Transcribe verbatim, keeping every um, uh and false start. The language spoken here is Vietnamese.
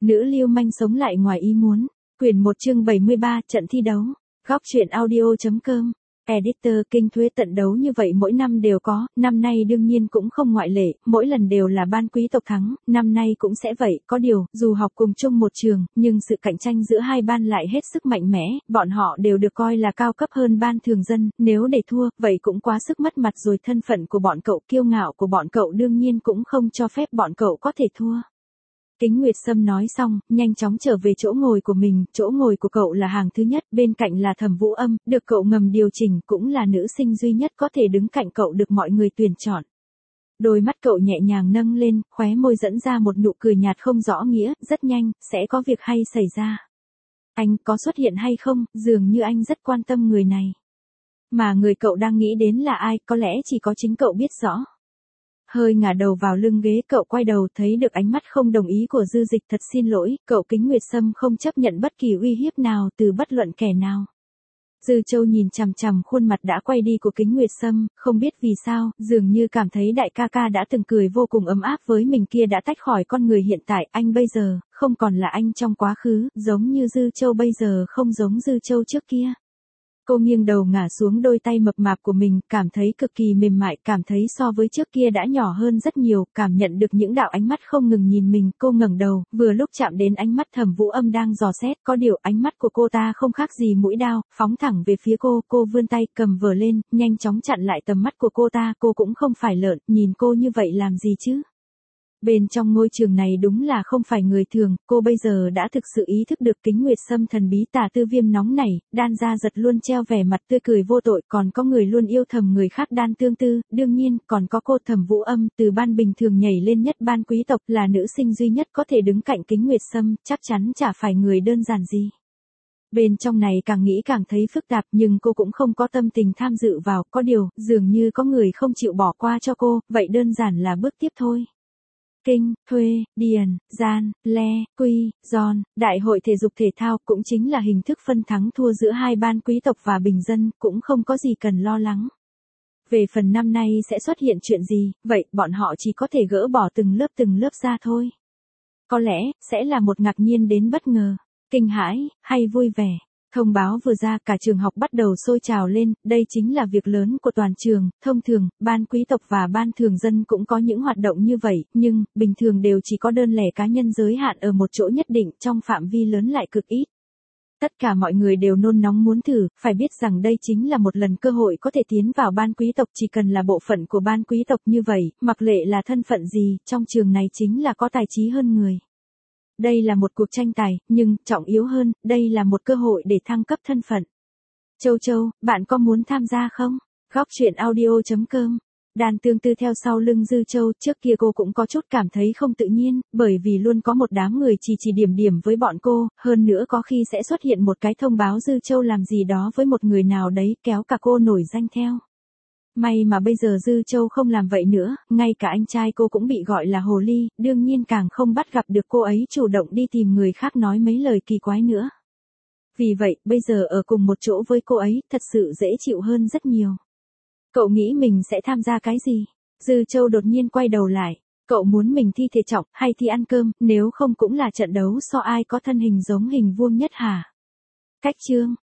Nữ lưu manh sống lại ngoài ý muốn. Quyển một chương bảy mươi ba, trận thi đấu. Góc truyện audio.com. Editor. Kinh thuế tận đấu như vậy mỗi năm đều có, năm nay đương nhiên cũng không ngoại lệ, mỗi lần đều là ban quý tộc thắng, năm nay cũng sẽ vậy, có điều, dù học cùng chung một trường, nhưng sự cạnh tranh giữa hai ban lại hết sức mạnh mẽ, bọn họ đều được coi là cao cấp hơn ban thường dân, nếu để thua, vậy cũng quá sức mất mặt rồi, thân phận của bọn cậu, kiêu ngạo của bọn cậu đương nhiên cũng không cho phép bọn cậu có thể thua. Kính Nguyệt Sâm nói xong, nhanh chóng trở về chỗ ngồi của mình, chỗ ngồi của cậu là hàng thứ nhất, bên cạnh là Thẩm Vũ Âm, được cậu ngầm điều chỉnh, cũng là nữ sinh duy nhất có thể đứng cạnh cậu được mọi người tuyển chọn. Đôi mắt cậu nhẹ nhàng nâng lên, khóe môi dẫn ra một nụ cười nhạt không rõ nghĩa, rất nhanh, sẽ có việc hay xảy ra. Anh có xuất hiện hay không, dường như anh rất quan tâm người này. Mà người cậu đang nghĩ đến là ai, có lẽ chỉ có chính cậu biết rõ. Hơi ngả đầu vào lưng ghế, cậu quay đầu thấy được ánh mắt không đồng ý của Dư Dịch. Thật xin lỗi, cậu Kính Nguyệt Sâm không chấp nhận bất kỳ uy hiếp nào từ bất luận kẻ nào. Dư Châu nhìn chằm chằm khuôn mặt đã quay đi của Kính Nguyệt Sâm, không biết vì sao, dường như cảm thấy đại ca ca đã từng cười vô cùng ấm áp với mình kia đã tách khỏi con người hiện tại, anh bây giờ, không còn là anh trong quá khứ, giống như Dư Châu bây giờ không giống Dư Châu trước kia. Cô nghiêng đầu ngả xuống đôi tay mập mạp của mình, cảm thấy cực kỳ mềm mại, cảm thấy so với trước kia đã nhỏ hơn rất nhiều, cảm nhận được những đạo ánh mắt không ngừng nhìn mình, cô ngẩng đầu, vừa lúc chạm đến ánh mắt Thẩm Vũ Âm đang dò xét, có điều ánh mắt của cô ta không khác gì mũi đao, phóng thẳng về phía cô, cô vươn tay, cầm vở lên, nhanh chóng chặn lại tầm mắt của cô ta, cô cũng không phải lợn, nhìn cô như vậy làm gì chứ? Bên trong ngôi trường này đúng là không phải người thường, cô bây giờ đã thực sự ý thức được Kính Nguyệt Sâm thần bí tà tư viêm nóng này, đan ra giật luôn treo vẻ mặt tươi cười vô tội, còn có người luôn yêu thầm người khác đan tương tư, đương nhiên, còn có cô Thẩm Vũ Âm, từ ban bình thường nhảy lên nhất ban quý tộc, là nữ sinh duy nhất có thể đứng cạnh Kính Nguyệt Sâm, chắc chắn chả phải người đơn giản gì. Bên trong này càng nghĩ càng thấy phức tạp, nhưng cô cũng không có tâm tình tham dự vào, có điều, dường như có người không chịu bỏ qua cho cô, vậy đơn giản là bước tiếp thôi. Kinh, thuê, điền, gian, le, quy, giòn, đại hội thể dục thể thao cũng chính là hình thức phân thắng thua giữa hai ban quý tộc và bình dân, cũng không có gì cần lo lắng. Về phần năm nay sẽ xuất hiện chuyện gì, vậy bọn họ chỉ có thể gỡ bỏ từng lớp từng lớp ra thôi. Có lẽ, sẽ là một ngạc nhiên đến bất ngờ, kinh hãi, hay vui vẻ. Thông báo vừa ra, cả trường học bắt đầu sôi trào lên, đây chính là việc lớn của toàn trường, thông thường, ban quý tộc và ban thường dân cũng có những hoạt động như vậy, nhưng, bình thường đều chỉ có đơn lẻ cá nhân giới hạn ở một chỗ nhất định, trong phạm vi lớn lại cực ít. Tất cả mọi người đều nôn nóng muốn thử, phải biết rằng đây chính là một lần cơ hội có thể tiến vào ban quý tộc, chỉ cần là bộ phận của ban quý tộc như vậy, mặc lệ là thân phận gì, trong trường này chính là có tài trí hơn người. Đây là một cuộc tranh tài, nhưng, trọng yếu hơn, đây là một cơ hội để thăng cấp thân phận. Châu Châu, bạn có muốn tham gia không? Góc truyện audio.com. Đan tương tư theo sau lưng Dư Châu, trước kia cô cũng có chút cảm thấy không tự nhiên, bởi vì luôn có một đám người chỉ chỉ điểm điểm với bọn cô, hơn nữa có khi sẽ xuất hiện một cái thông báo Dư Châu làm gì đó với một người nào đấy, kéo cả cô nổi danh theo. May mà bây giờ Dư Châu không làm vậy nữa, ngay cả anh trai cô cũng bị gọi là hồ ly, đương nhiên càng không bắt gặp được cô ấy chủ động đi tìm người khác nói mấy lời kỳ quái nữa. Vì vậy, bây giờ ở cùng một chỗ với cô ấy, thật sự dễ chịu hơn rất nhiều. Cậu nghĩ mình sẽ tham gia cái gì? Dư Châu đột nhiên quay đầu lại. Cậu muốn mình thi thể trọng, hay thi ăn cơm, nếu không cũng là trận đấu so ai có thân hình giống hình vuông nhất hả? Cách chương.